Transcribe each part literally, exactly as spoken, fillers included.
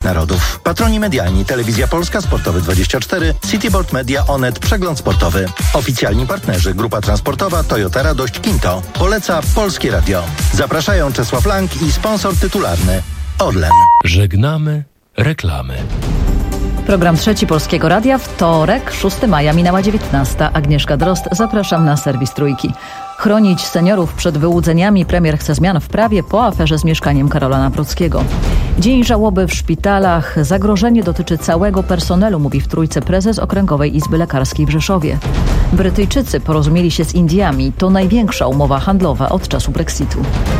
Narodów. Patroni medialni: Telewizja Polska, Sportowy dwadzieścia cztery, Cityboard Media, Onet, Przegląd Sportowy. Oficjalni partnerzy: Grupa Transportowa, Toyota Radość, Kinto. Poleca Polskie Radio. Zapraszają Czesław Lang i sponsor tytularny Orlen. Żegnamy reklamy. Program Trzeci Polskiego Radia, wtorek, szóstego maja, minęła dziewiętnasta. Agnieszka Drozd, zapraszam na serwis Trójki. Chronić seniorów przed wyłudzeniami premier chce zmian w prawie po aferze z mieszkaniem Karola Nawrockiego. Dzień żałoby w szpitalach. Zagrożenie dotyczy całego personelu, mówi w Trójce prezes Okręgowej Izby Lekarskiej w Rzeszowie. Brytyjczycy porozumieli się z Indiami. To największa umowa handlowa od czasu Brexitu.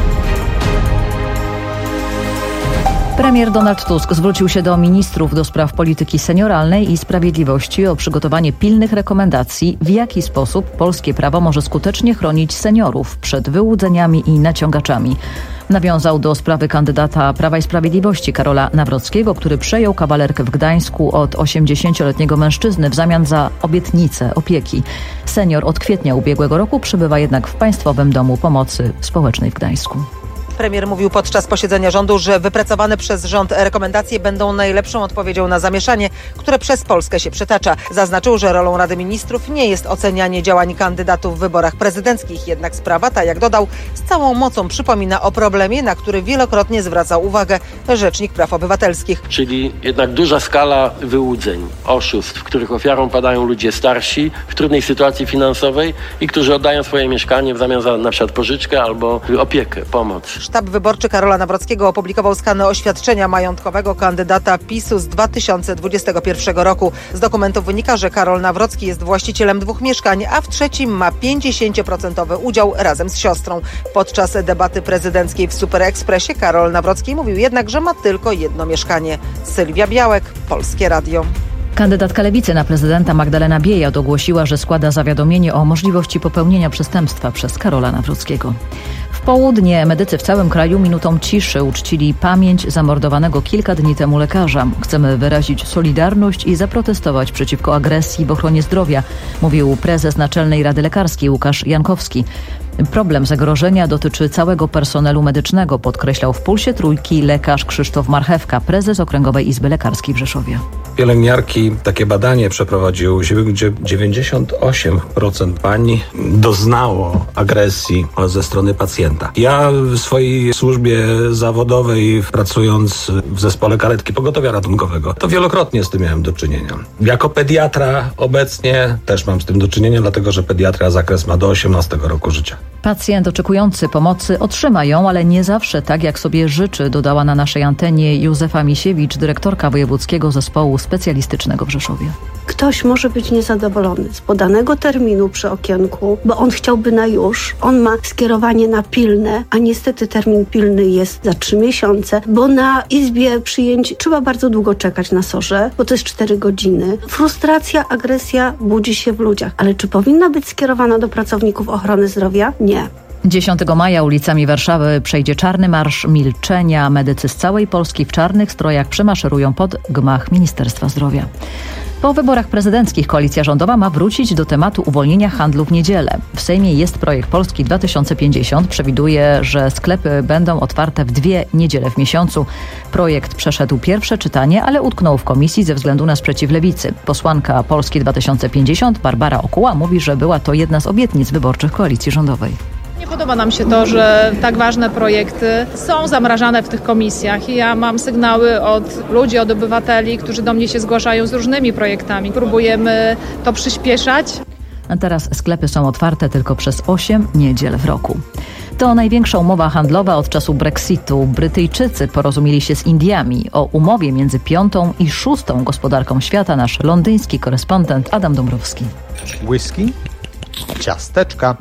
Premier Donald Tusk zwrócił się do ministrów do spraw polityki senioralnej i sprawiedliwości o przygotowanie pilnych rekomendacji, w jaki sposób polskie prawo może skutecznie chronić seniorów przed wyłudzeniami i naciągaczami. Nawiązał do sprawy kandydata Prawa i Sprawiedliwości Karola Nawrockiego, który przejął kawalerkę w Gdańsku od osiemdziesięcioletniego mężczyzny w zamian za obietnicę opieki. Senior od kwietnia ubiegłego roku przebywa jednak w Państwowym Domu Pomocy Społecznej w Gdańsku. Premier mówił podczas posiedzenia rządu, że wypracowane przez rząd rekomendacje będą najlepszą odpowiedzią na zamieszanie, które przez Polskę się przytacza. Zaznaczył, że rolą Rady Ministrów nie jest ocenianie działań kandydatów w wyborach prezydenckich, jednak sprawa ta, jak dodał, z całą mocą przypomina o problemie, na który wielokrotnie zwracał uwagę Rzecznik Praw Obywatelskich. Czyli jednak duża skala wyłudzeń, oszustw, których ofiarą padają ludzie starsi, w trudnej sytuacji finansowej i którzy oddają swoje mieszkanie w zamian za na przykład pożyczkę albo opiekę, pomoc. Sztab wyborczy Karola Nawrockiego opublikował skany oświadczenia majątkowego kandydata PiSu z dwa tysiące dwudziestego pierwszego roku. Z dokumentów wynika, że Karol Nawrocki jest właścicielem dwóch mieszkań, a w trzecim ma pięćdziesięcioprocentowy udział razem z siostrą. Podczas debaty prezydenckiej w Super Expressie Karol Nawrocki mówił jednak, że ma tylko jedno mieszkanie. Sylwia Białek, Polskie Radio. Kandydatka Lewicy na prezydenta Magdalena Biejat ogłosiła, że składa zawiadomienie o możliwości popełnienia przestępstwa przez Karola Nawrockiego. W południe medycy w całym kraju minutą ciszy uczcili pamięć zamordowanego kilka dni temu lekarza. Chcemy wyrazić solidarność i zaprotestować przeciwko agresji w ochronie zdrowia, mówił prezes Naczelnej Rady Lekarskiej Łukasz Jankowski. Problem zagrożenia dotyczy całego personelu medycznego, podkreślał w Pulsie Trójki lekarz Krzysztof Marchewka, prezes Okręgowej Izby Lekarskiej w Rzeszowie. Pielęgniarki takie badanie przeprowadziły, gdzie dziewięćdziesiąt osiem procent pań doznało agresji ze strony pacjenta. Ja w swojej służbie zawodowej, pracując w zespole karetki pogotowia ratunkowego, to wielokrotnie z tym miałem do czynienia. Jako pediatra obecnie też mam z tym do czynienia, dlatego że pediatria zakres ma do osiemnastego roku życia. Pacjent oczekujący pomocy otrzyma ją, ale nie zawsze tak, jak sobie życzy, dodała na naszej antenie Józefa Misiewicz, dyrektorka Wojewódzkiego Zespołu Specjalistycznego w Rzeszowie. Ktoś może być niezadowolony z podanego terminu przy okienku, bo on chciałby na już. On ma skierowanie na pilne, a niestety termin pilny jest za trzy miesiące, bo na izbie przyjęć trzeba bardzo długo czekać na sorze, bo to jest cztery godziny. Frustracja, agresja budzi się w ludziach. Ale czy powinna być skierowana do pracowników ochrony zdrowia? Nie. dziesiątego maja ulicami Warszawy przejdzie czarny marsz milczenia. Medycy z całej Polski w czarnych strojach przemaszerują pod gmach Ministerstwa Zdrowia. Po wyborach prezydenckich koalicja rządowa ma wrócić do tematu uwolnienia handlu w niedzielę. W Sejmie jest projekt Polski dwa tysiące pięćdziesiąt. Przewiduje, że sklepy będą otwarte w dwie niedziele w miesiącu. Projekt przeszedł pierwsze czytanie, ale utknął w komisji ze względu na sprzeciw Lewicy. Posłanka Polski dwa tysiące pięćdziesiąt Barbara Okuła mówi, że była to jedna z obietnic wyborczych koalicji rządowej. Nie podoba nam się to, że tak ważne projekty są zamrażane w tych komisjach i ja mam sygnały od ludzi, od obywateli, którzy do mnie się zgłaszają z różnymi projektami. Próbujemy to przyspieszać. A teraz sklepy są otwarte tylko przez osiem niedziel w roku. To największa umowa handlowa od czasu Brexitu. Brytyjczycy porozumieli się z Indiami. O umowie między piątą i szóstą gospodarką świata nasz londyński korespondent Adam Dąbrowski. Whisky, ciasteczka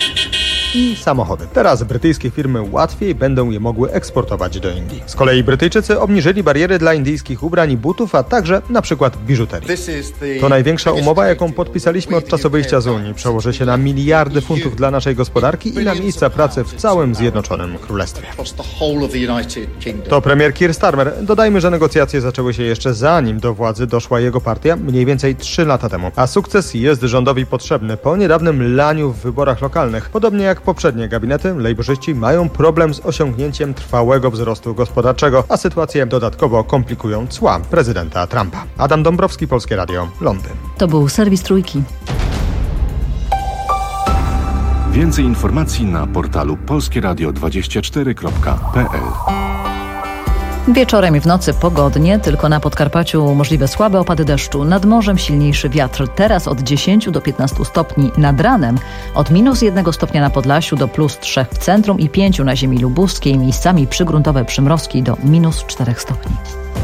i samochody. Teraz brytyjskie firmy łatwiej będą je mogły eksportować do Indii. Z kolei Brytyjczycy obniżyli bariery dla indyjskich ubrań i butów, a także na przykład biżuterii. To największa umowa, jaką podpisaliśmy od czasu wyjścia z Unii. Przełoży się na miliardy funtów dla naszej gospodarki i na miejsca pracy w całym Zjednoczonym Królestwie. To premier Keir Starmer. Dodajmy, że negocjacje zaczęły się jeszcze zanim do władzy doszła jego partia, mniej więcej trzy lata temu. A sukces jest rządowi potrzebny po niedawnym laniu w wyborach lokalnych, podobnie jak poprzednie gabinety, lejborzyści mają problem z osiągnięciem trwałego wzrostu gospodarczego, a sytuację dodatkowo komplikują cła prezydenta Trumpa. Adam Dąbrowski, Polskie Radio, Londyn. To był serwis Trójki. Więcej informacji na portalu polskieradio dwadzieścia cztery kropka p l. Wieczorem i w nocy pogodnie, tylko na Podkarpaciu możliwe słabe opady deszczu. Nad morzem silniejszy wiatr. Teraz od dziesięciu do piętnastu stopni nad ranem. Od minus jednego stopnia na Podlasiu do plus trzech w centrum i pięciu na ziemi lubuskiej. Miejscami przygruntowe przymrozki do minus czterech stopni.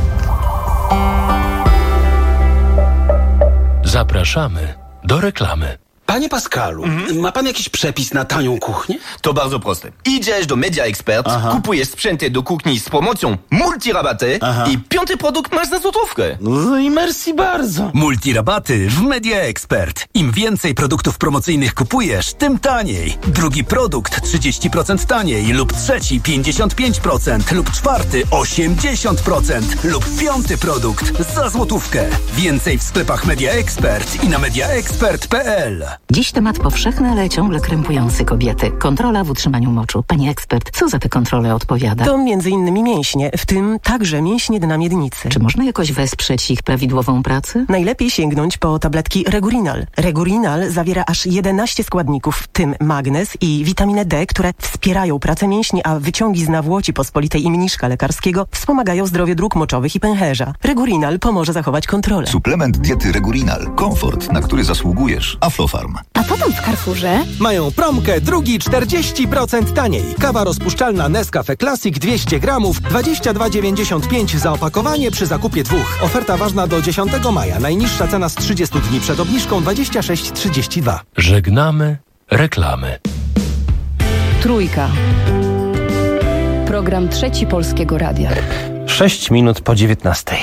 Zapraszamy do reklamy. Panie Pascalu, mm? ma pan jakiś przepis na tanią kuchnię? To bardzo proste. Idziesz do Media Expert, Aha. kupujesz sprzęty do kuchni z promocją multirabaty Aha. i piąty produkt masz za złotówkę. No i merci bardzo. Multirabaty w Media Expert. Im więcej produktów promocyjnych kupujesz, tym taniej. Drugi produkt trzydzieści procent taniej lub trzeci pięćdziesiąt pięć procent lub czwarty osiemdziesiąt procent lub piąty produkt za złotówkę. Więcej w sklepach Media Expert i na mediaexpert kropka p l. Dziś temat powszechny, ale ciągle krępujący kobiety. Kontrola w utrzymaniu moczu. Pani ekspert, co za te kontrole odpowiada? To między innymi mięśnie, w tym także mięśnie dna miednicy. Czy można jakoś wesprzeć ich prawidłową pracę? Najlepiej sięgnąć po tabletki Regurinal. Regurinal zawiera aż jedenaście składników, w tym magnez i witaminę D, które wspierają pracę mięśni, a wyciągi z nawłoci pospolitej i mniszka lekarskiego wspomagają zdrowie dróg moczowych i pęcherza. Regurinal pomoże zachować kontrolę. Suplement diety Regurinal. Komfort, na który zasługujesz. Aflofarm. A potem w Carrefourze mają promkę drugi czterdzieści procent taniej. Kawa rozpuszczalna Nescafe Classic dwieście gramów, dwadzieścia dwa dziewięćdziesiąt pięć za opakowanie przy zakupie dwóch. Oferta ważna do dziesiątego maja. Najniższa cena z trzydziestu dni przed obniżką dwadzieścia sześć trzydzieści dwa. Żegnamy reklamy. Trójka. Program Trzeci Polskiego Radia. Sześć minut po dziewiętnastej.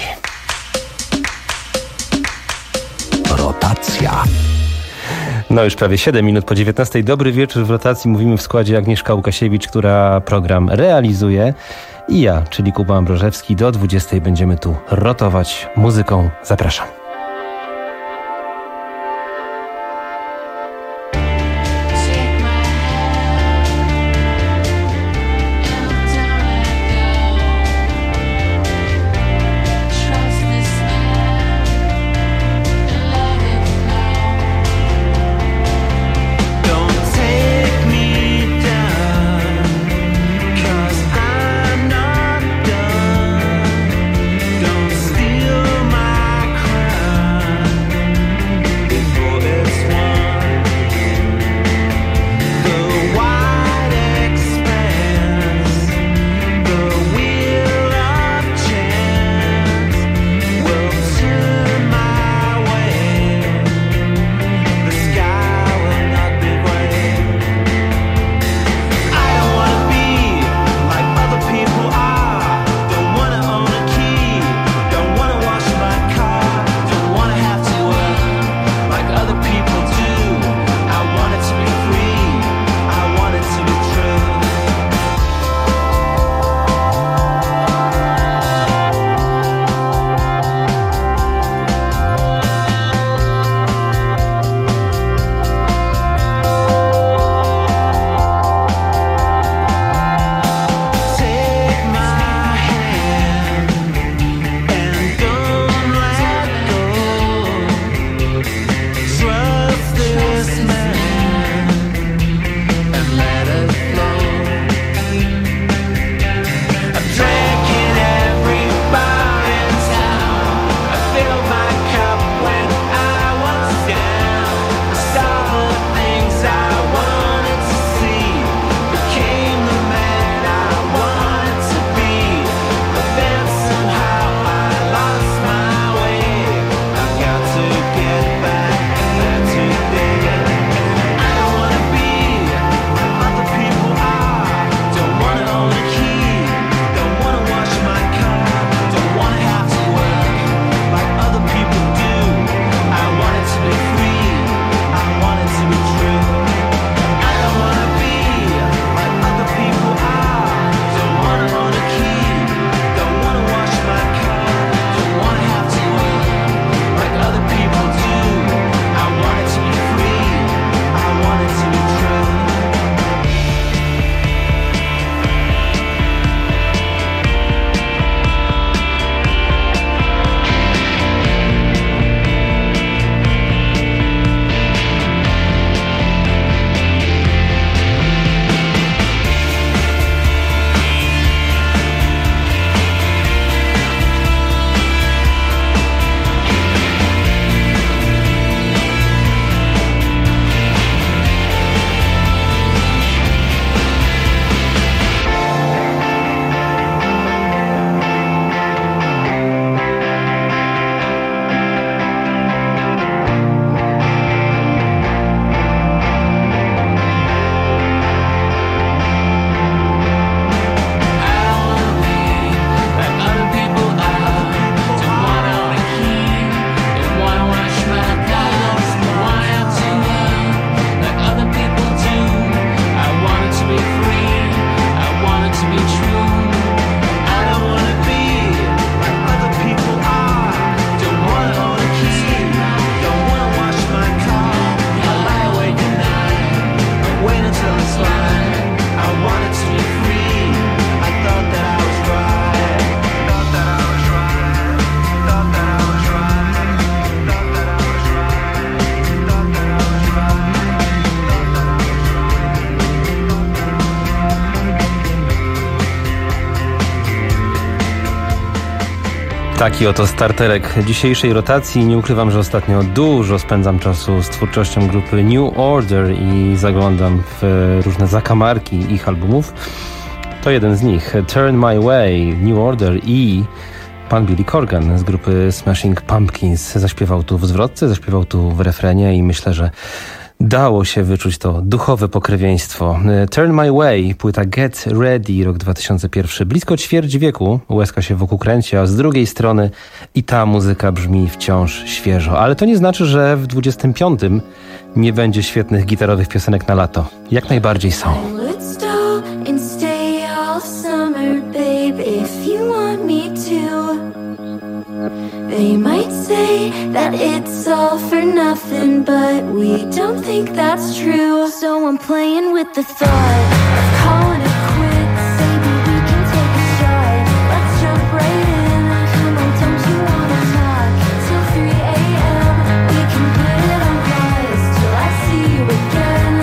Rotacja. No już prawie siedem minut po dziewiętnastej. Dobry wieczór w rotacji. Mówimy w składzie Agnieszka Łukasiewicz, która program realizuje, i ja, czyli Kuba Ambrożewski. Do dwudziestej będziemy tu rotować muzyką. Zapraszam. Don't steal my crown. Taki oto starterek dzisiejszej rotacji. Nie ukrywam, że ostatnio dużo spędzam czasu z twórczością grupy New Order i zaglądam w różne zakamarki ich albumów. To jeden z nich, Turn My Way, New Order i pan Billy Corgan z grupy Smashing Pumpkins. Zaśpiewał tu w zwrotce, zaśpiewał tu w refrenie i myślę, że dało się wyczuć to duchowe pokrewieństwo. Turn My Way, płyta Get Ready, rok dwa tysiące pierwszy. Blisko ćwierć wieku łezka się wokół kręci, a z drugiej strony i ta muzyka brzmi wciąż świeżo. Ale to nie znaczy, że w dwudziestym piątym nie będzie świetnych gitarowych piosenek na lato. Jak najbardziej są. They might say that it's all for nothing, but we don't think that's true. So I'm playing with the thought of calling it quits. Maybe we can take a shot. Let's jump right in. Come on, don't you wanna talk? Till three a.m. We can put it on pause till I see you again.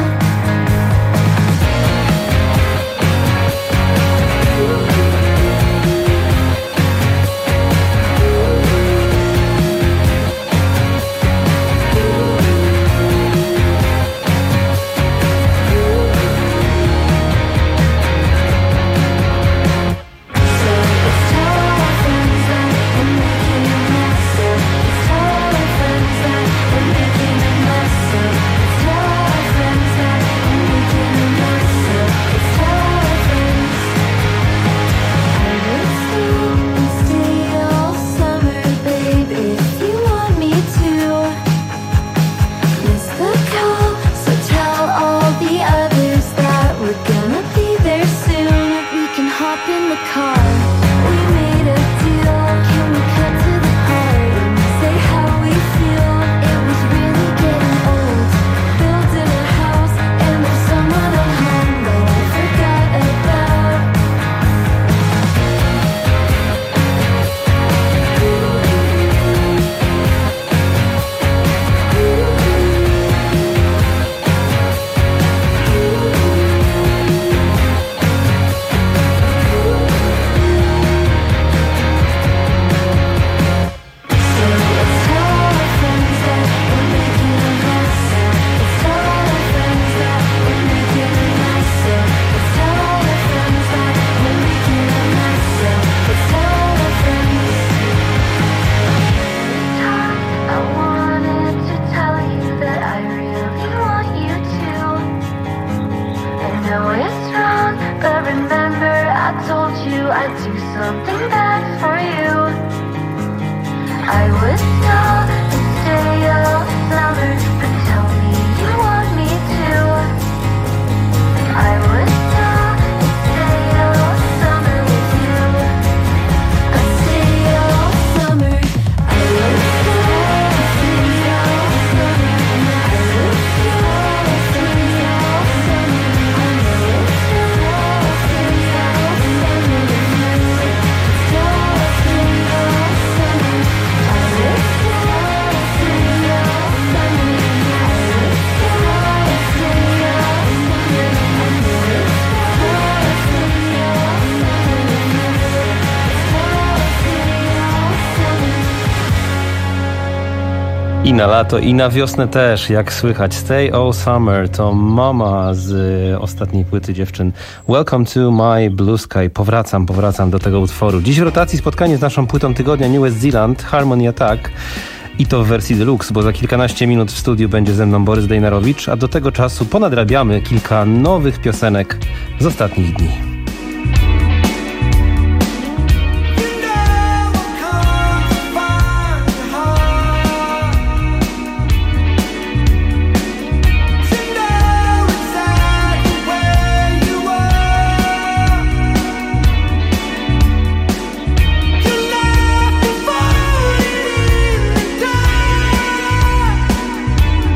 I na lato, i na wiosnę też, jak słychać. Stay All Summer to Mama z ostatniej płyty dziewczyn. Welcome to my Blue Sky. Powracam, powracam do tego utworu. Dziś w rotacji spotkanie z naszą płytą tygodnia New West Zealand, Harmony Attack. I to w wersji deluxe, bo za kilkanaście minut w studiu będzie ze mną Borys Dejnarowicz, a do tego czasu ponadrabiamy kilka nowych piosenek z ostatnich dni.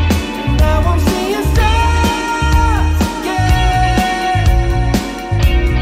Now I'm seeing stars again.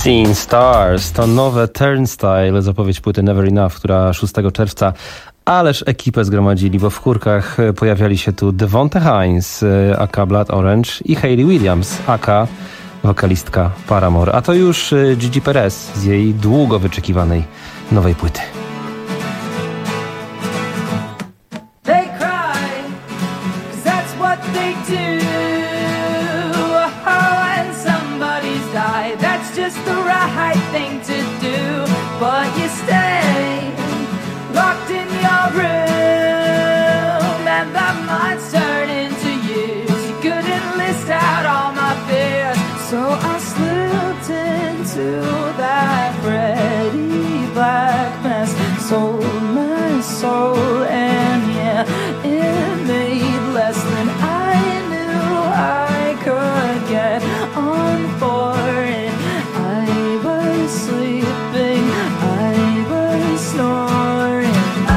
Seeing Stars to nowe Turnstile, zapowiedź płyty Never Enough, która szóstego czerwca ależ ekipę zgromadzili, bo w chórkach pojawiali się tu Devonte Hines, aka Blood Orange, i Hayley Williams, aka wokalistka Paramore. A to już Gigi Perez z jej długo wyczekiwanej nowej płyty. But you stay locked in your room, and that might turn into years. You couldn't list out all my fears, so I slipped into that pretty black mess, sold my soul, and yeah, it made less than I knew I could get on for it. I was sleeping, I was snoring.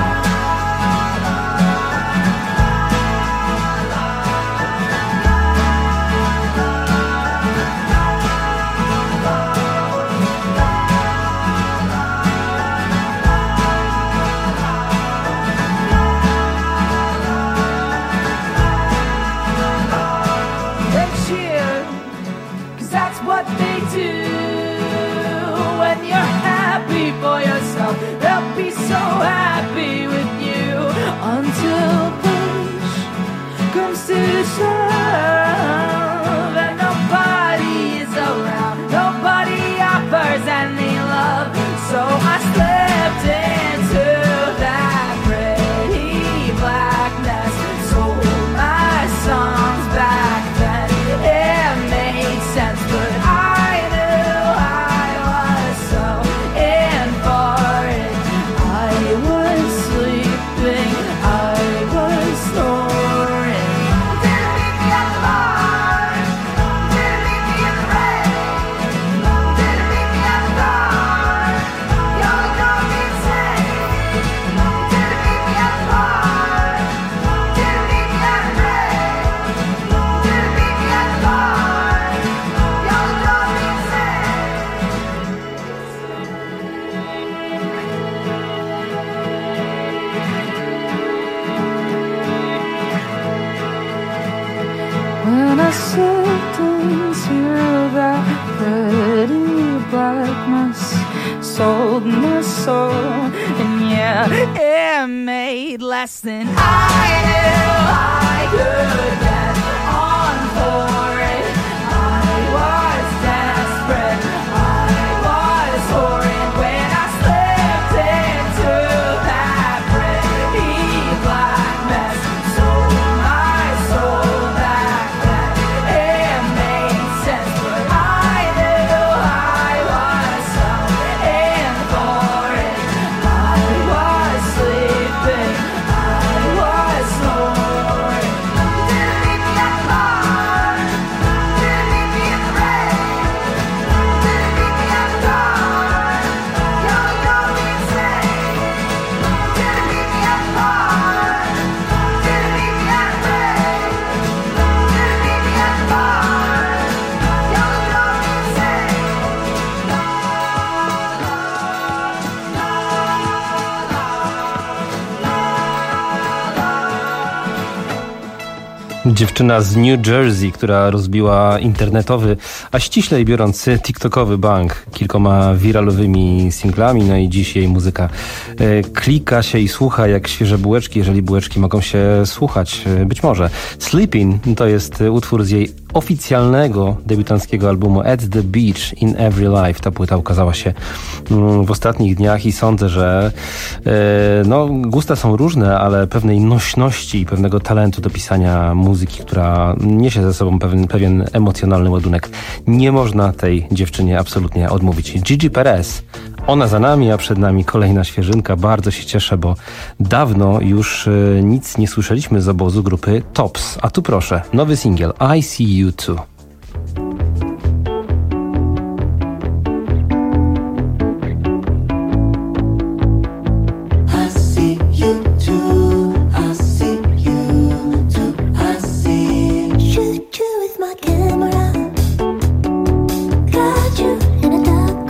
They cheer, 'cause that's what they do. When you're happy for yourself, they'll be so happy with you, until push comes to shove and nobody is around, nobody offers any love. So I slipped into that pretty blackness, sold my songs back then. It made sense, but I knew I was so in for it. I was sleeping, I was snoring. Didn't leave me at the bar, didn't leave me in the rain, didn't leave me at the bar. You only drove me insane. Didn't leave me at the bar, didn't leave me at the rain, didn't leave me at the bar. You only drove me when I slipped into that pretty blackness, sold my soul, and yeah, it made less than I knew I could get on for it. I was desperate, I was horrid when I slipped into that pretty black mess, sold my soul back then. It made sense, but I knew I was so in for it. I was sleeping, I was snoring. Didn't leave me at the bar, didn't leave me in the rain, didn't leave me at the bar. You only drove me insane. Didn't leave me at the bar, didn't leave me at the rain, didn't leave me at the bar. You only drove me insane. Dziewczyna z New Jersey, która rozbiła internetowy, a ściślej biorąc tiktokowy bank kilkoma wiralowymi singlami, no i dziś jej muzyka e, klika się i słucha jak świeże bułeczki, jeżeli bułeczki mogą się słuchać, e, być może. Sleeping to jest utwór z jej oficjalnego debiutanckiego albumu At the Beach in Every Life. Ta płyta ukazała się mm, w ostatnich dniach i sądzę, że e, no, gusta są różne, ale pewnej nośności i pewnego talentu do pisania muzyki, która niesie ze sobą pewien, pewien emocjonalny ładunek, nie można tej dziewczynie absolutnie odmówić. Gigi Perez, ona za nami, a przed nami kolejna świeżynka. Bardzo się cieszę, bo dawno już e, nic nie słyszeliśmy z obozu grupy Tops. A tu proszę, nowy singiel I See You Too. Shoot you with my camera, got you in a dark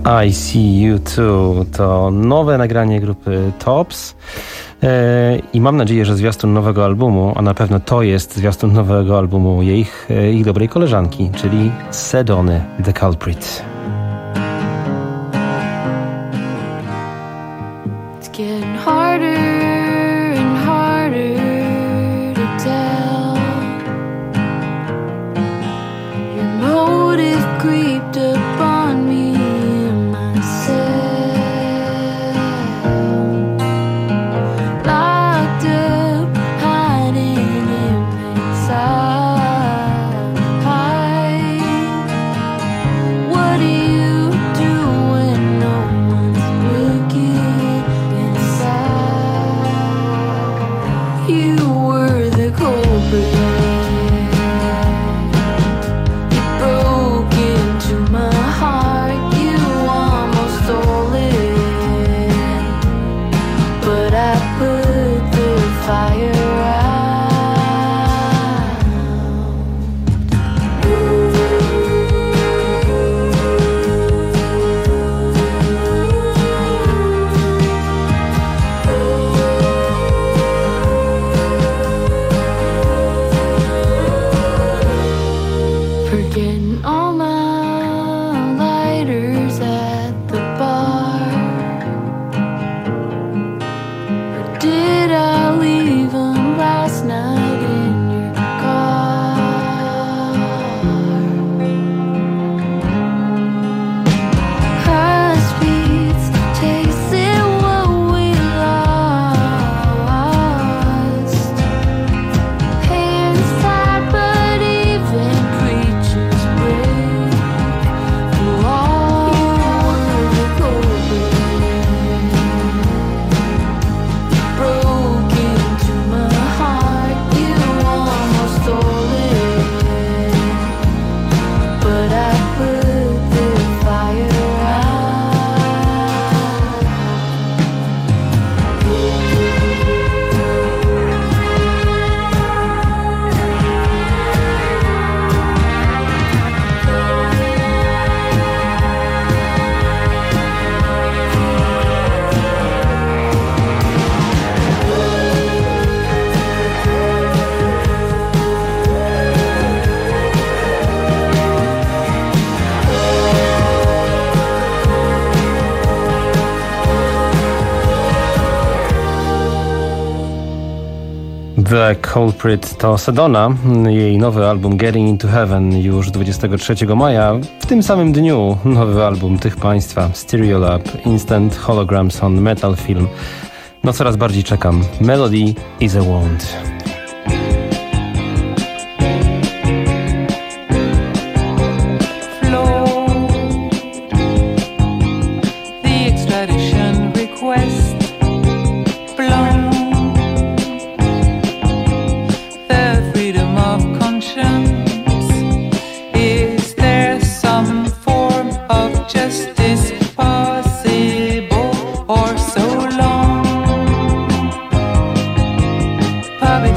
I See You Too to nowe nagranie grupy Tops yy, i mam nadzieję, że zwiastun nowego albumu, a na pewno to jest zwiastun nowego albumu jej, yy, ich dobrej koleżanki, czyli Sedony, The Culprit. It's getting harder and harder to tell. Your motive creeped upon me in my cell. Locked up, hiding in plain sight. What do you do when no one's looking inside? You were the culprit. You broke into my heart. You almost stole it, but I put the fire out. Forgetting all my lighters at the bar. Or did I leave them last night in your car? High speeds chasing what we lost. Hands tied, but even creatures break the law. You were the culprit. Broke into my heart. You almost stole it, but I put the fire The Culprit to Sedona, jej nowy album Getting Into Heaven już dwudziestego trzeciego maja. W tym samym dniu nowy album tych państwa Stereolab, Instant Holograms on Metal Film. No coraz bardziej czekam. Melody is a Wound. The extradition request blown. The freedom of conscience. Is there some form of justice possible or so long? Public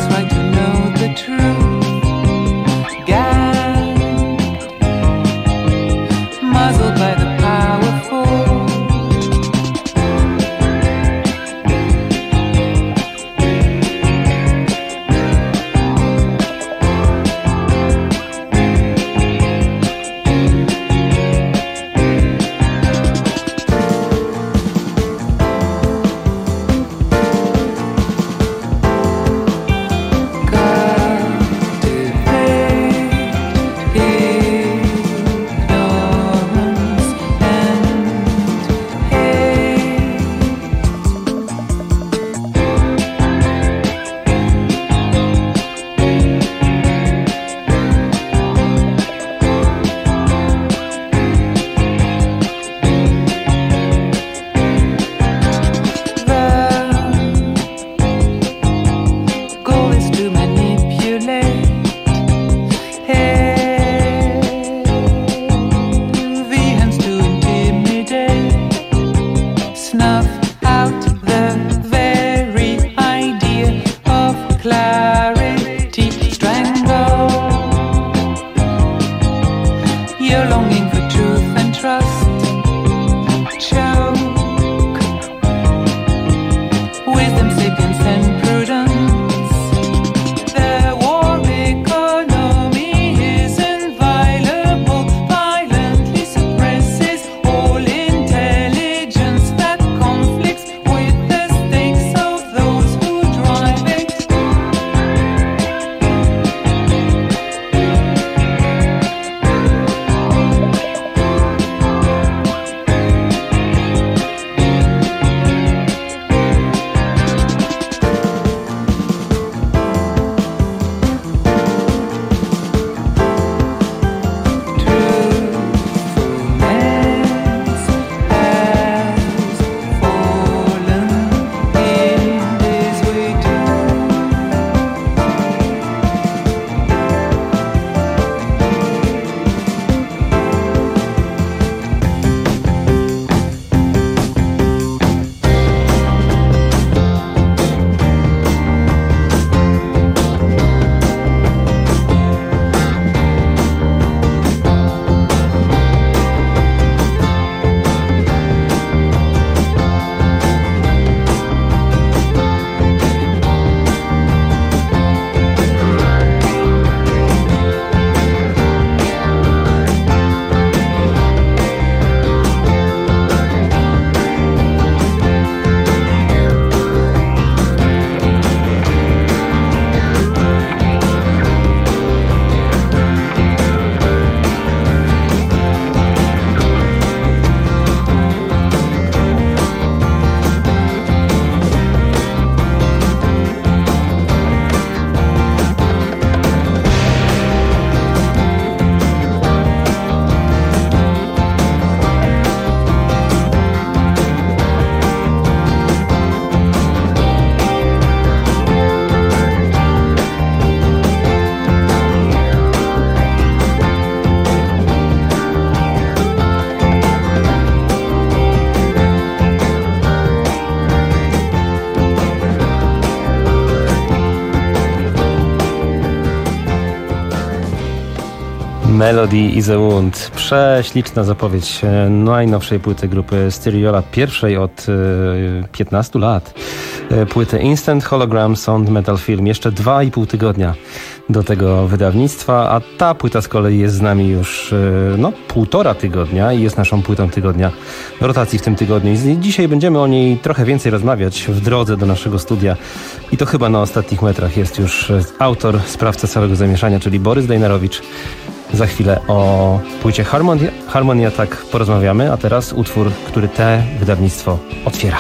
Melody is a Wound. Prześliczna zapowiedź najnowszej płyty grupy Stereola, pierwszej od piętnastu lat. Płyty Instant Hologram Sound Metal Film. Jeszcze dwa i pół tygodnia do tego wydawnictwa, a ta płyta z kolei jest z nami już no, półtora tygodnia i jest naszą płytą tygodnia w rotacji w tym tygodniu. I dzisiaj będziemy o niej trochę więcej rozmawiać w drodze do naszego studia. I to chyba na ostatnich metrach jest już autor, sprawca całego zamieszania, czyli Borys Dejnarowicz. Za chwilę o płycie Harmonia, Harmonia tak porozmawiamy, a teraz utwór, który te wydawnictwo otwiera.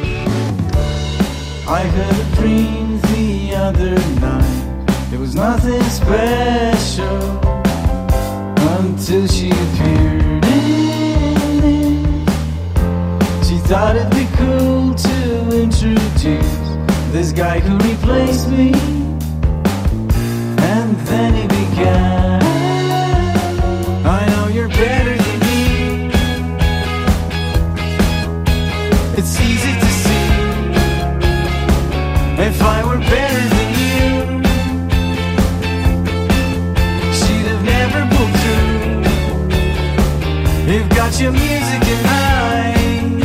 I had a dream the other night. It was nothing special until she appeared in it. She thought it'd be cool to introduce this guy who replaced me. And then he began. I know you're better than me. It's easy to see. If I were better than you, she'd have never pulled through. You've got your music and eyes,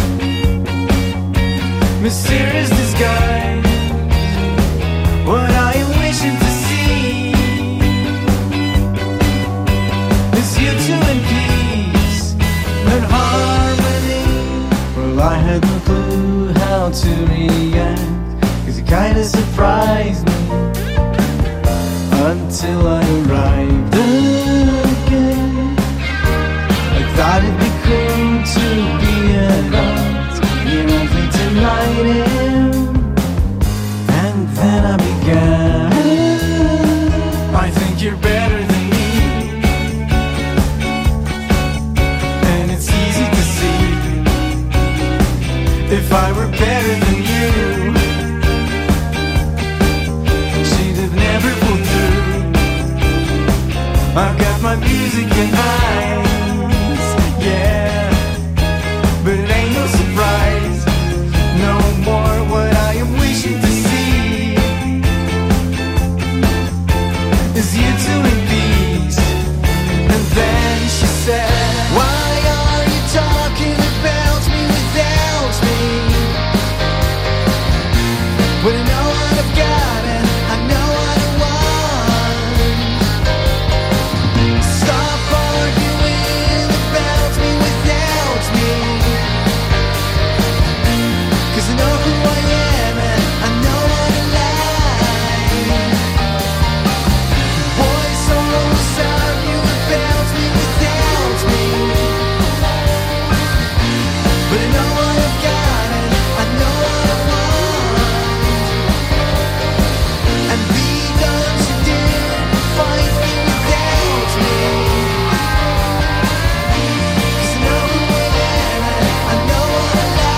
mysterious disguise. What I am wishing to see is you two in peace and harmony. Well, I had no clue how to react, cause it kinda surprised me until I arrived again. I thought it'd be cool to be at odds, you know, think tonight him. And then I began. I think you're better than me, and it's easy to see. If I were better than you, I've got my music in eyes, yeah, but it ain't no surprise, no more what I am wishing to see is you two in peace. And then she said, why are you talking about me without me? When I know what I've got and I know what I want. Cause I know who I am and I know what I like. Boys always argue about me without me, but I know what I've got and I know what I want. And we don't you dare fight me without me. Cause I know who I am and I know what I like.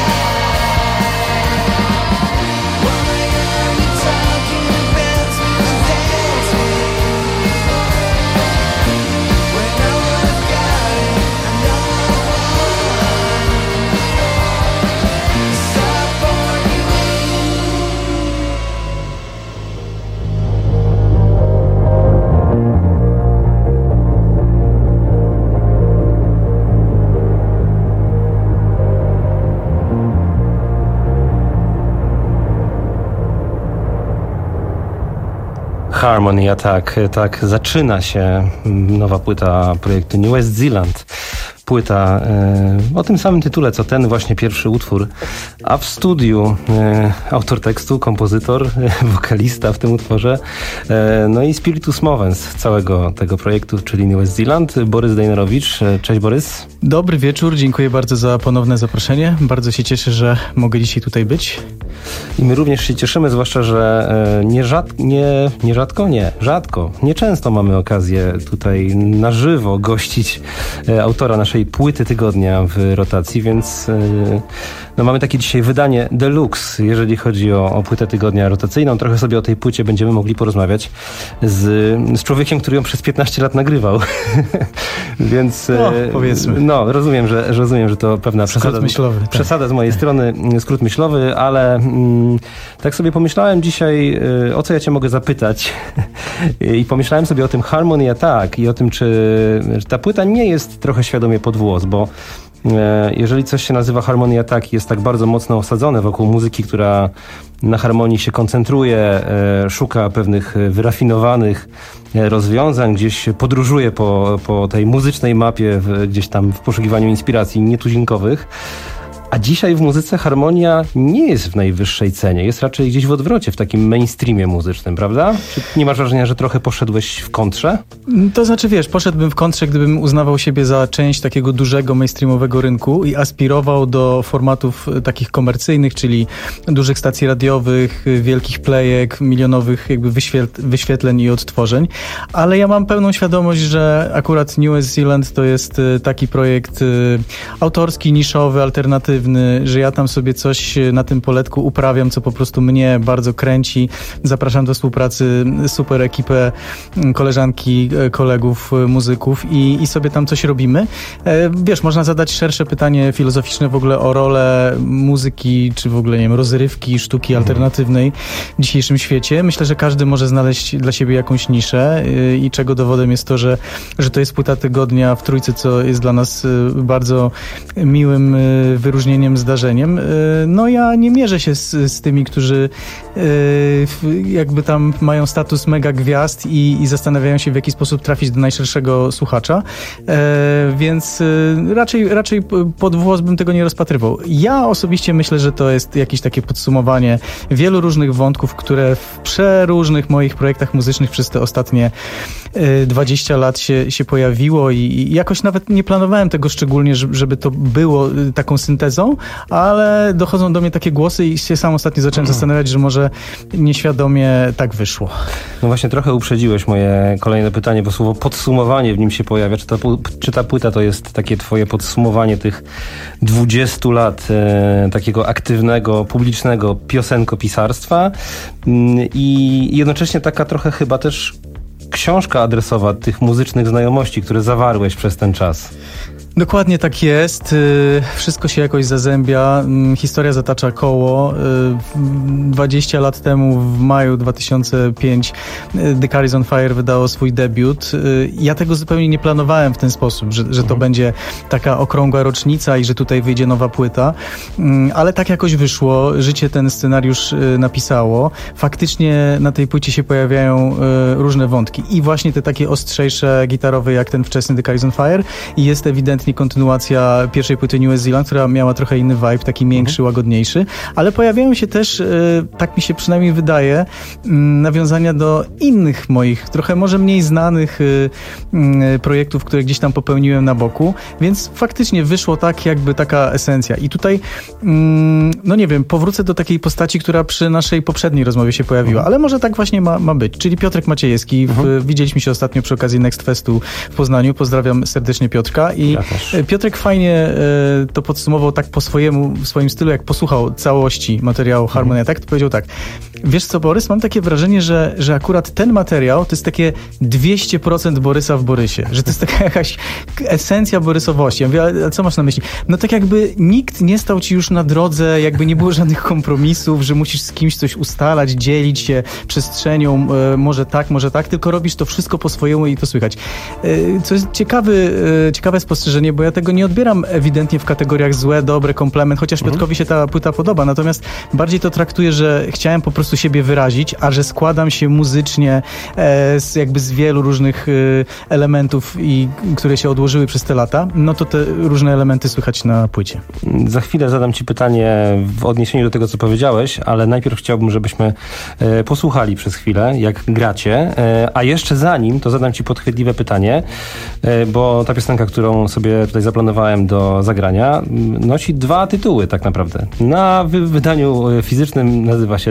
Harmonia, tak, tak zaczyna się nowa płyta projektu New West Zealand. Płyta y, o tym samym tytule, co ten właśnie pierwszy utwór, a w studiu y, autor tekstu, kompozytor, y, wokalista w tym utworze, y, no i spiritus movens całego tego projektu, czyli New West Zealand, Borys Dejnarowicz. Cześć Borys. Dobry wieczór, dziękuję bardzo za ponowne zaproszenie. Bardzo się cieszę, że mogę dzisiaj tutaj być. I my również się cieszymy, zwłaszcza, że y, nie, rzad, nie, nie rzadko, nie, rzadko, nieczęsto mamy okazję tutaj na żywo gościć y, autora naszej płyty tygodnia w rotacji, więc No mamy takie dzisiaj wydanie deluxe, jeżeli chodzi o, o płytę tygodnia rotacyjną. Trochę sobie o tej płycie będziemy mogli porozmawiać z, z człowiekiem, który ją przez piętnaście lat nagrywał. Więc no, powiedzmy. No, rozumiem, że, że rozumiem, że to pewna przesada, myślowy, tak. przesada z mojej strony, skrót myślowy, ale mm, tak sobie pomyślałem dzisiaj, y, o co ja cię mogę zapytać. I pomyślałem sobie o tym Harmony Attack i o tym, czy, czy ta płyta nie jest trochę świadomie pod włos, bo jeżeli coś się nazywa Harmony Attack, jest tak bardzo mocno osadzone wokół muzyki, która na harmonii się koncentruje, szuka pewnych wyrafinowanych rozwiązań, gdzieś podróżuje po, po tej muzycznej mapie, gdzieś tam w poszukiwaniu inspiracji nietuzinkowych. A dzisiaj w muzyce harmonia nie jest w najwyższej cenie, jest raczej gdzieś w odwrocie, w takim mainstreamie muzycznym, prawda? Czy nie masz wrażenia, że trochę poszedłeś w kontrze? To znaczy, wiesz, poszedłbym w kontrze, gdybym uznawał siebie za część takiego dużego mainstreamowego rynku i aspirował do formatów takich komercyjnych, czyli dużych stacji radiowych, wielkich playek, milionowych jakby wyświetl- wyświetleń i odtworzeń. Ale ja mam pełną świadomość, że akurat New West Zealand to jest taki projekt autorski, niszowy, alternatywny, że ja tam sobie coś na tym poletku uprawiam, co po prostu mnie bardzo kręci. Zapraszam do współpracy super ekipę, koleżanki, kolegów, muzyków i, i sobie tam coś robimy. Wiesz, można zadać szersze pytanie filozoficzne w ogóle o rolę muzyki, czy w ogóle, nie wiem, rozrywki, sztuki alternatywnej w dzisiejszym świecie. Myślę, że każdy może znaleźć dla siebie jakąś niszę i czego dowodem jest to, że, że to jest płyta tygodnia w Trójce, co jest dla nas bardzo miłym wyróżnieniem zdarzeniem. No ja nie mierzę się z, z tymi, którzy jakby tam mają status mega gwiazd i, i zastanawiają się, w jaki sposób trafić do najszerszego słuchacza, więc raczej, raczej pod włos bym tego nie rozpatrywał. Ja osobiście myślę, że to jest jakieś takie podsumowanie wielu różnych wątków, które w przeróżnych moich projektach muzycznych przez te ostatnie dwadzieścia lat się, się pojawiło i, i jakoś nawet nie planowałem tego szczególnie, żeby to było taką syntezą, ale dochodzą do mnie takie głosy i się sam ostatnio zacząłem zastanawiać, że może nieświadomie tak wyszło. No właśnie trochę uprzedziłeś moje kolejne pytanie, bo słowo podsumowanie w nim się pojawia. Czy ta, czy ta płyta to jest takie twoje podsumowanie tych dwudziestu lat e, takiego aktywnego, publicznego piosenkopisarstwa i jednocześnie taka trochę chyba też książka adresowa tych muzycznych znajomości, które zawarłeś przez ten czas? Dokładnie tak jest. Wszystko się jakoś zazębia. Historia zatacza koło. dwadzieścia lat temu, w maju dwa tysiące piątego, The Car is on Fire wydało swój debiut. Ja tego zupełnie nie planowałem w ten sposób, że, że to mhm. będzie taka okrągła rocznica i że tutaj wyjdzie nowa płyta. Ale tak jakoś wyszło. Życie ten scenariusz napisało. Faktycznie na tej płycie się pojawiają różne wątki. I właśnie te takie ostrzejsze, gitarowe, jak ten wczesny The Car is on Fire. I jest ewidentnie kontynuacja pierwszej płyty New West Zealand, która miała trochę inny vibe, taki większy, łagodniejszy, ale pojawiają się też, tak mi się przynajmniej wydaje, nawiązania do innych moich, trochę może mniej znanych projektów, które gdzieś tam popełniłem na boku, więc faktycznie wyszło tak jakby taka esencja. I tutaj, no nie wiem, powrócę do takiej postaci, która przy naszej poprzedniej rozmowie się pojawiła, ale może tak właśnie ma, ma być, czyli Piotrek Maciejewski. W, widzieliśmy się ostatnio przy okazji Next Festu w Poznaniu. Pozdrawiam serdecznie Piotrka i ja Piotrek fajnie y, to podsumował tak po swojemu, w swoim stylu, jak posłuchał całości materiału Harmony Attack, to powiedział tak: wiesz co, Borys, mam takie wrażenie, że, że akurat ten materiał to jest takie dwieście procent Borysa w Borysie, że to jest taka jakaś esencja borysowości. Ja mówię, ale co masz na myśli? No tak jakby nikt nie stał ci już na drodze, jakby nie było żadnych kompromisów, że musisz z kimś coś ustalać, dzielić się przestrzenią, y, może tak, może tak, tylko robisz to wszystko po swojemu i to słychać. Y, co jest ciekawy, y, ciekawe spostrzeżenie, bo ja tego nie odbieram ewidentnie w kategoriach złe, dobre, komplement, chociaż mhm. Piotrkowi się ta płyta podoba, natomiast bardziej to traktuję, że chciałem po prostu siebie wyrazić, a że składam się muzycznie e, z, jakby z wielu różnych e, elementów, i, które się odłożyły przez te lata, no to te różne elementy słychać na płycie. Za chwilę zadam ci pytanie w odniesieniu do tego, co powiedziałeś, ale najpierw chciałbym, żebyśmy e, posłuchali przez chwilę, jak gracie, e, a jeszcze zanim, to zadam ci podchwytliwe pytanie, e, bo ta piosenka, którą sobie tutaj zaplanowałem do zagrania, nosi dwa tytuły tak naprawdę. Na wy- wydaniu fizycznym nazywa się Don't Look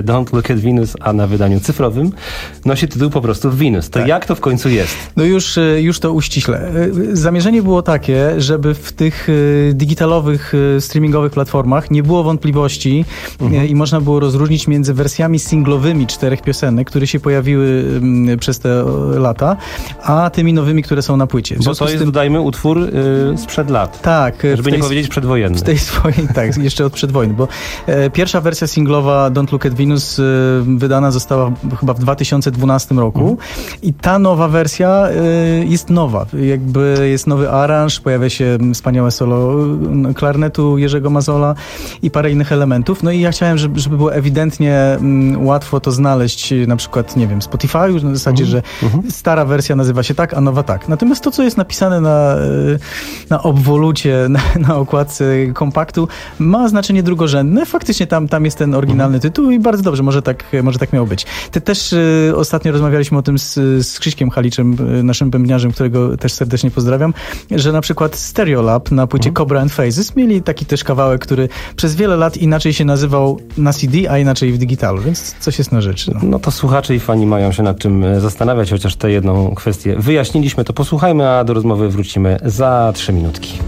Look at Venus, a na wydaniu cyfrowym nosi tytuł po prostu Venus. To tak. Jak to w końcu jest? No już, już to uściślę. Zamierzenie było takie, żeby w tych digitalowych, streamingowych platformach nie było wątpliwości mhm. i można było rozróżnić między wersjami singlowymi czterech piosenek, które się pojawiły przez te lata, a tymi nowymi, które są na płycie. Bo to jest, tym... dodajmy, utwór y, sprzed lat. Tak. Żeby nie powiedzieć przedwojenny. W tej swojej, tak, jeszcze od przedwojny, bo e, pierwsza wersja singlowa Don't Look at Venus e, wydana została chyba w dwa tysiące dwunastym roku mm. i ta nowa wersja e, jest nowa. Jakby jest nowy aranż, pojawia się wspaniałe solo klarnetu Jerzego Mazola i parę innych elementów. No i ja chciałem, żeby, żeby było ewidentnie m, łatwo to znaleźć, na przykład, nie wiem, Spotify, na zasadzie, mm. że mm. stara wersja nazywa się tak, a nowa tak. Natomiast to, co jest napisane na, na obwolucie, na, na okładce kompaktu, ma znaczenie drugorzędne. Faktycznie tam, tam jest ten oryginalny mm. tytuł i bardzo dobrze, może tak, może tak miało być. Ty też y, ostatnio rozmawialiśmy o tym z, z Krzyśkiem Haliczem, y, naszym bębniarzem, którego też serdecznie pozdrawiam, że na przykład Stereolab na płycie mm. Cobra and Phases mieli taki też kawałek, który przez wiele lat inaczej się nazywał na C D, a inaczej w digitalu, więc coś jest na rzecz. No, no to słuchacze i fani mają się nad czym zastanawiać, chociaż tę jedną kwestię wyjaśniliśmy, to posłuchajmy, a do rozmowy wrócimy za trzy minutki.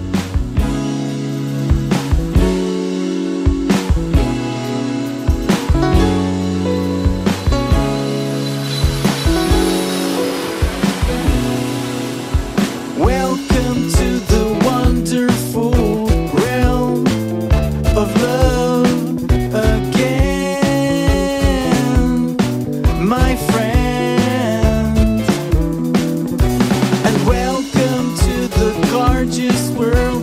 World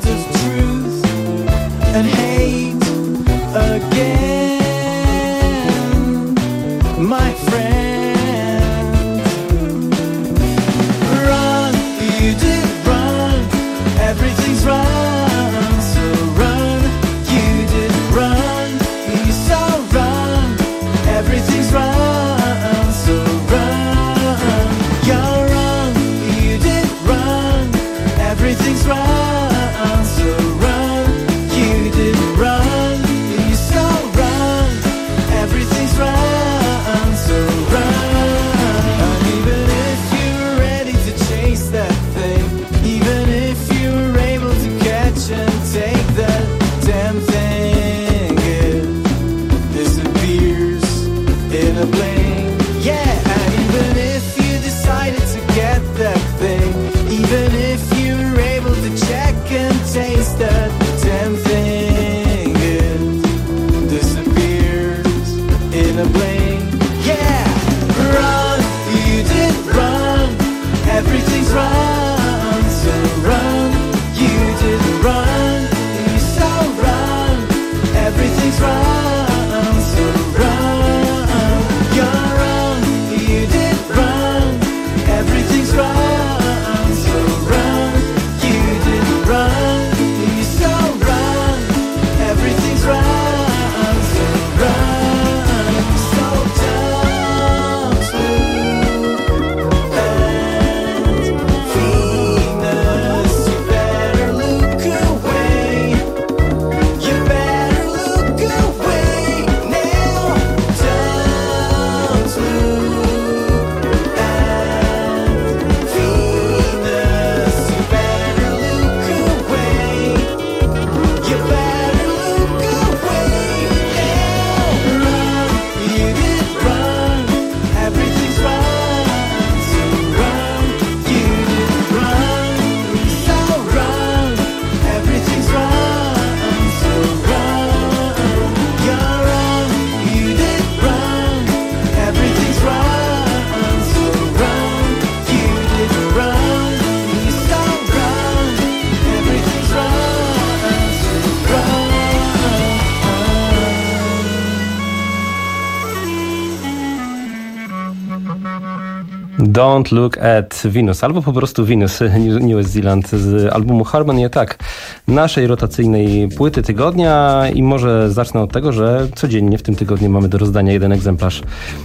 Don't Look at Venus, albo po prostu Venus, New Zealand, z albumu Harmony Attack, naszej rotacyjnej płyty tygodnia. I może zacznę od tego, że codziennie w tym tygodniu mamy do rozdania jeden egzemplarz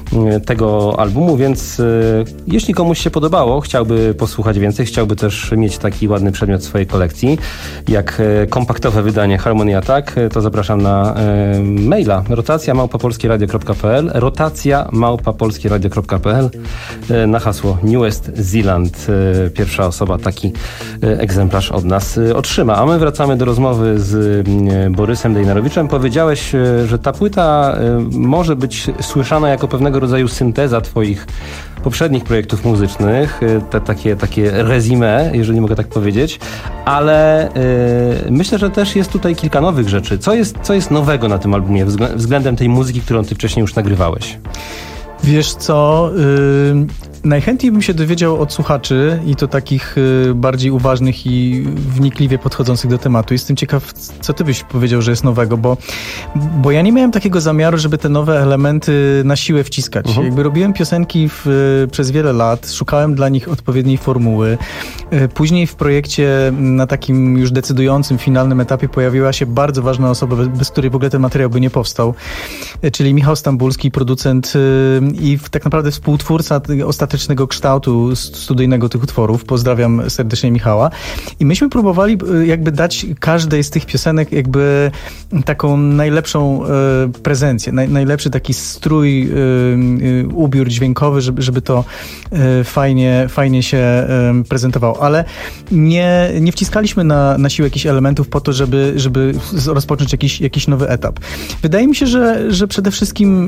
tego albumu, więc jeśli komuś się podobało, chciałby posłuchać więcej, chciałby też mieć taki ładny przedmiot w swojej kolekcji, jak kompaktowe wydanie Harmony Attack, to zapraszam na e, maila rotacja małpa polskie radio kropka p l, rotacja małpa polskie radio kropka p l, e, na hasło Newest Zealand. E, pierwsza osoba taki e, egzemplarz od nas e, otrzyma. A my wracamy do rozmowy z e, Borysem Dejnarowiczem. Powiedziałeś, e, że ta płyta e, może być słyszana jako pewnego rodzaju synteza twoich poprzednich projektów muzycznych, te, takie, takie resume, jeżeli mogę tak powiedzieć, ale yy, myślę, że też jest tutaj kilka nowych rzeczy. Co jest, co jest nowego na tym albumie względem tej muzyki, którą ty wcześniej już nagrywałeś? Wiesz co, yy, najchętniej bym się dowiedział od słuchaczy i to takich yy, bardziej uważnych i wnikliwie podchodzących do tematu. Jestem ciekaw, co ty byś powiedział, że jest nowego, bo, bo ja nie miałem takiego zamiaru, żeby te nowe elementy na siłę wciskać. Uh-huh. Jakby robiłem piosenki w, przez wiele lat, szukałem dla nich odpowiedniej formuły. Yy, później w projekcie na takim już decydującym, finalnym etapie pojawiła się bardzo ważna osoba, bez, bez której w ogóle ten materiał by nie powstał, yy, czyli Michał Stambulski, producent yy, i tak naprawdę współtwórca ostatecznego kształtu studyjnego tych utworów. Pozdrawiam serdecznie Michała. I myśmy próbowali jakby dać każdej z tych piosenek jakby taką najlepszą e, prezencję, naj, najlepszy taki strój, e, e, ubiór dźwiękowy, żeby, żeby to e, fajnie, fajnie się e, prezentowało. Ale nie, nie wciskaliśmy na, na siłę jakichś elementów po to, żeby, żeby rozpocząć jakiś, jakiś nowy etap. Wydaje mi się, że, że przede wszystkim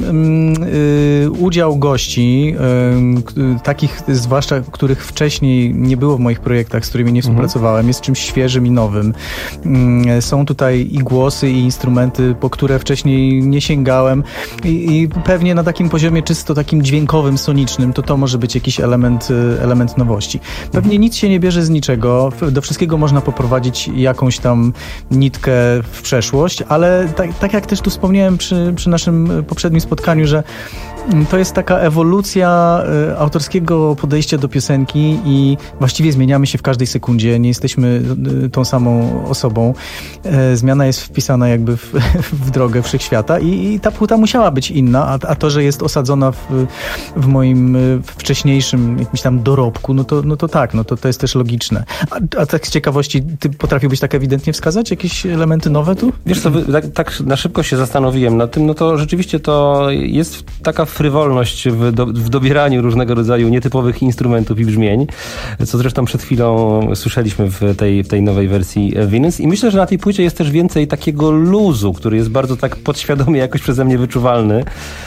e, udział gości, y, takich zwłaszcza, których wcześniej nie było w moich projektach, z którymi nie współpracowałem, jest czymś świeżym i nowym. Y, są tutaj i głosy, i instrumenty, po które wcześniej nie sięgałem i, i pewnie na takim poziomie czysto takim dźwiękowym, sonicznym, to to może być jakiś element, element nowości. Pewnie nic się nie bierze z niczego, do wszystkiego można poprowadzić jakąś tam nitkę w przeszłość, ale tak, tak jak też tu wspomniałem przy, przy naszym poprzednim spotkaniu, że to jest taka ewolucja y, autorskiego podejścia do piosenki i właściwie zmieniamy się w każdej sekundzie. Nie jesteśmy y, tą samą osobą. Y, zmiana jest wpisana jakby w, w drogę wszechświata i, i ta płyta musiała być inna, a, a to, że jest osadzona w, w moim y, wcześniejszym jakimś tam dorobku, no to, no to tak, no to, to jest też logiczne. A, a tak z ciekawości, ty potrafiłbyś tak ewidentnie wskazać jakieś elementy nowe tu? Wiesz co, tak, tak na szybko się zastanowiłem nad tym, no to rzeczywiście to jest taka frywolność w, do, w dobieraniu różnego rodzaju nietypowych instrumentów i brzmień, co zresztą przed chwilą słyszeliśmy w tej, w tej nowej wersji Venus. I myślę, że na tej płycie jest też więcej takiego luzu, który jest bardzo tak podświadomie jakoś przeze mnie wyczuwalny.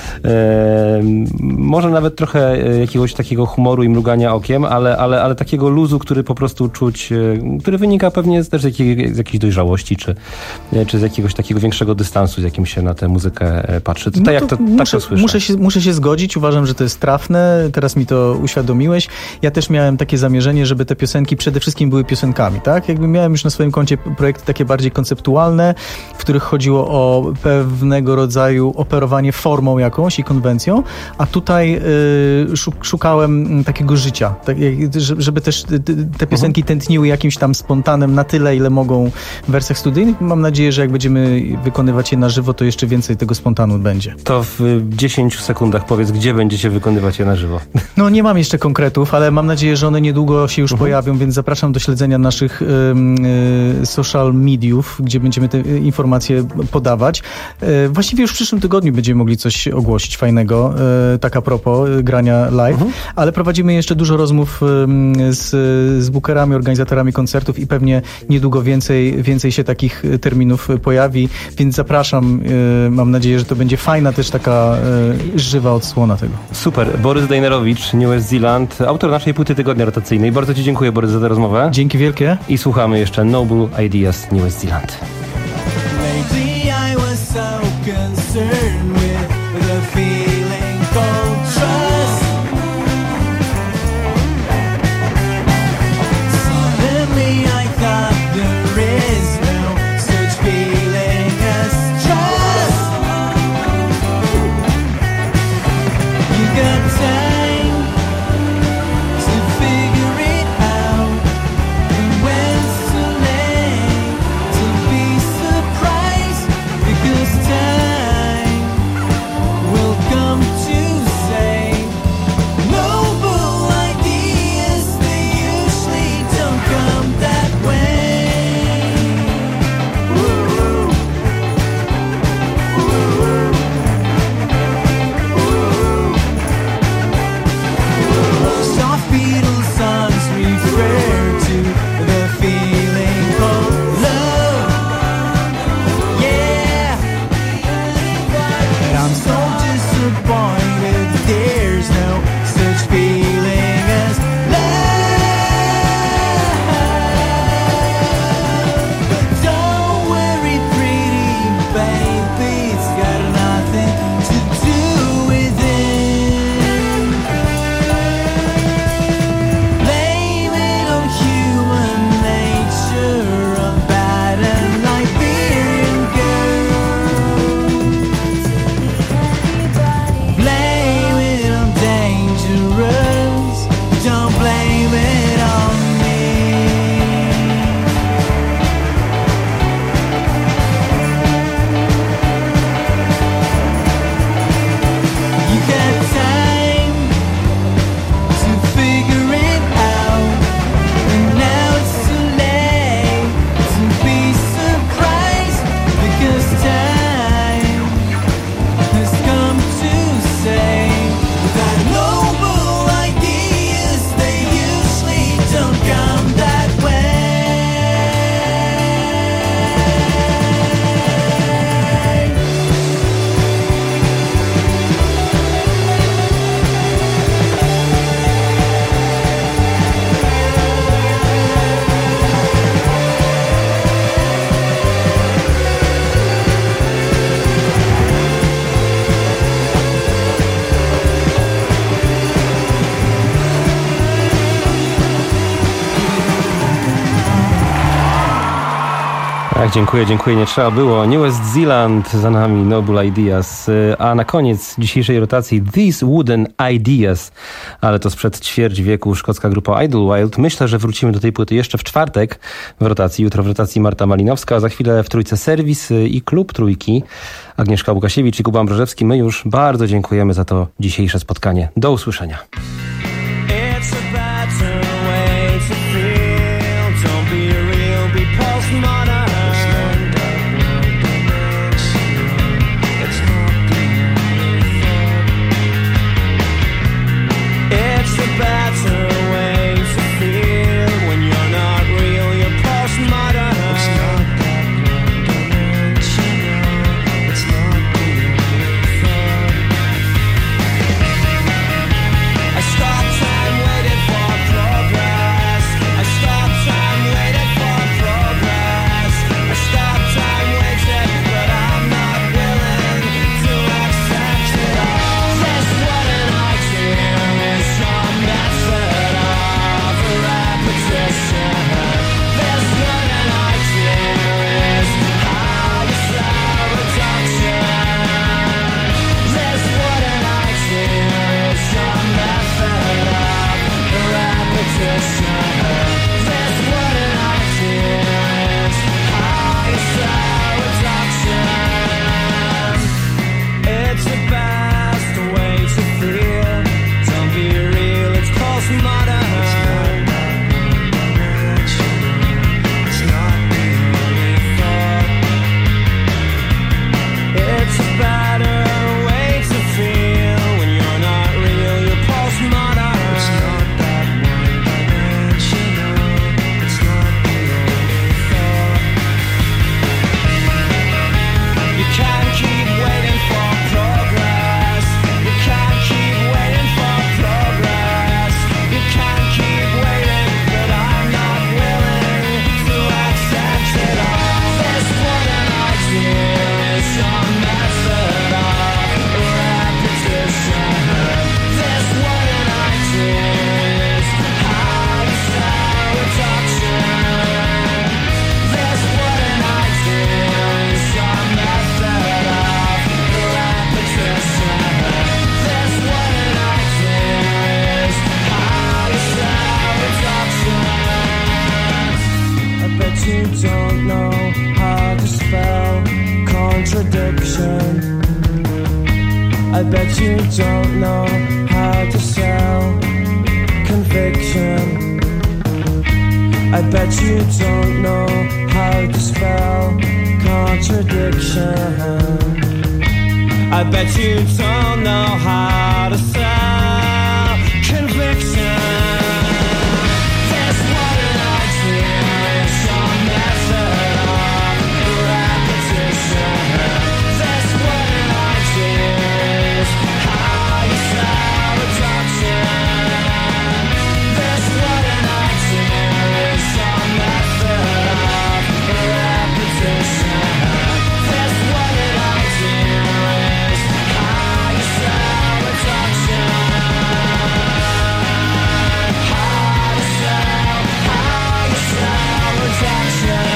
E, może nawet trochę jakiegoś takiego humoru i mrugania okiem, ale, ale, ale takiego luzu, który po prostu czuć, który wynika pewnie też z, jakiej, z jakiejś dojrzałości, czy, czy z jakiegoś takiego większego dystansu, z jakim się na tę muzykę patrzy. To, no tak jak to, muszę, tak to słyszę. Muszę się, muszę się zgodzić, uważam, że to jest trafne, teraz mi to uświadomiłeś. Ja też miałem takie zamierzenie, żeby te piosenki przede wszystkim były piosenkami, tak? Jakby miałem już na swoim koncie projekty takie bardziej konceptualne, w których chodziło o pewnego rodzaju operowanie formą jakąś i konwencją, a tutaj y, szukałem takiego życia, tak, żeby też te piosenki tętniły jakimś tam spontanem na tyle, ile mogą w wersjach studyjnych. Mam nadzieję, że jak będziemy wykonywać je na żywo, to jeszcze więcej tego spontanu będzie. To w dziesięciu sekundach powiedz, gdzie będziecie wykonywać je na żywo. No nie mam jeszcze konkretów, ale mam nadzieję, że one niedługo się już uh-huh. pojawią, więc zapraszam do śledzenia naszych y, y, social mediów, gdzie będziemy te informacje podawać. Y, właściwie już w przyszłym tygodniu będziemy mogli coś ogłosić fajnego, y, tak a propos y, grania live, uh-huh. ale prowadzimy jeszcze dużo rozmów y, z, z bookerami, organizatorami koncertów i pewnie niedługo więcej, więcej się takich terminów pojawi, więc zapraszam. Y, mam nadzieję, że to będzie fajna też taka y, żywa odsłona tego. Super. Borys Dejnerowicz, Newest Zealand, autor naszej płyty tygodnia rotacyjnej. Bardzo ci dziękuję, Borys, za tę rozmowę. Dzięki wielkie. I słuchamy jeszcze Noble Ideas Newest Zealand. Maybe I was so concerned with the feeling called trust. Suddenly I thought there is no such feeling as trust. You got time, Tak, dziękuję, dziękuję, nie trzeba było. New West Zealand, za nami Noble Ideas, a na koniec dzisiejszej rotacji These Wooden Ideas, ale to sprzed ćwierć wieku, szkocka grupa Idlewild. Myślę, że wrócimy do tej płyty jeszcze w czwartek w rotacji, jutro w rotacji Marta Malinowska, a za chwilę w Trójce Serwis i Klub Trójki. Agnieszka Łukasiewicz i Kuba Ambrożewski. My już bardzo dziękujemy za to dzisiejsze spotkanie. Do usłyszenia. I bet you don't know how to sell conviction. I bet you don't know how to spell contradiction. I bet you don't know how to sell conviction. That's what an idea is, some method of repetition. That's what an idea is, how you sell reduction. That's what an idea is, some method of repetition. That's what an idea is, how you sell reduction. How you sell, how you sell reduction.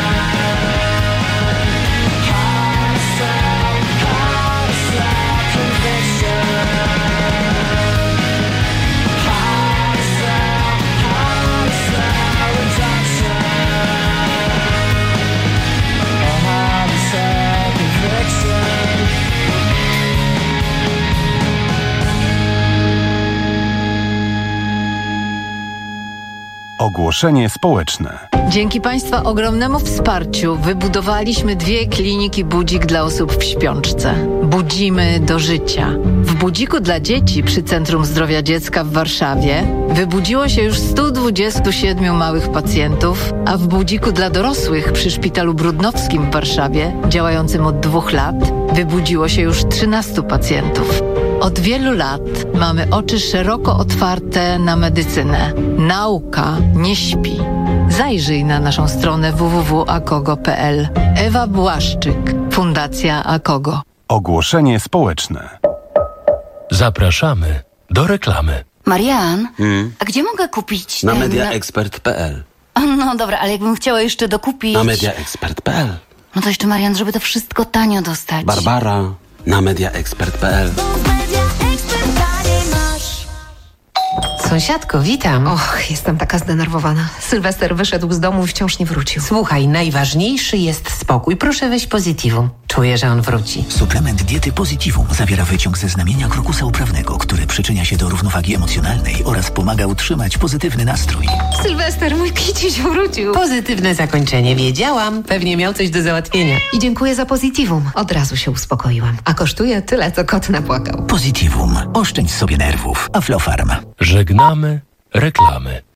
How you sell, how you sell conviction. How you sell, how you sell reduction. Or how you sell conviction. Ogłoszenie społeczne. Dzięki Państwa ogromnemu wsparciu wybudowaliśmy dwie kliniki Budzik dla osób w śpiączce. Budzimy do życia. W Budziku dla dzieci przy Centrum Zdrowia Dziecka w Warszawie wybudziło się już stu dwudziestu siedmiu małych pacjentów, a w Budziku dla dorosłych przy Szpitalu Brudnowskim w Warszawie, działającym od dwóch lat, wybudziło się już trzynastu pacjentów. Od wielu lat mamy oczy szeroko otwarte na medycynę. Nauka nie śpi. Zajrzyj na naszą stronę w w w kropka akogo kropka p l. Ewa Błaszczyk, Fundacja Akogo. Ogłoszenie społeczne. Zapraszamy do reklamy. Marian, Hmm? a gdzie mogę kupić Na ten... mediaexpert kropka p l. No dobra, ale jakbym chciała jeszcze dokupić... Na mediaexpert kropka p l. No to jeszcze, Marian, żeby to wszystko tanio dostać. Barbara na mediaexpert kropka p l. Sąsiadko, witam. Och, jestem taka zdenerwowana. Sylwester wyszedł z domu i wciąż nie wrócił. Słuchaj, najważniejszy jest spokój. Proszę weź Positivum. Czuję, że on wróci. Suplement diety Positivum zawiera wyciąg ze znamienia krokusa uprawnego, który przyczynia się do równowagi emocjonalnej oraz pomaga utrzymać pozytywny nastrój. Sylwester, mój kiciuś wrócił. Pozytywne zakończenie, wiedziałam. Pewnie miał coś do załatwienia. I dziękuję za Positivum. Od razu się uspokoiłam. A kosztuje tyle, co kot napłakał. Positivum. Oszczędź sobie nerwów. Aflofarm. Żegnamy reklamy.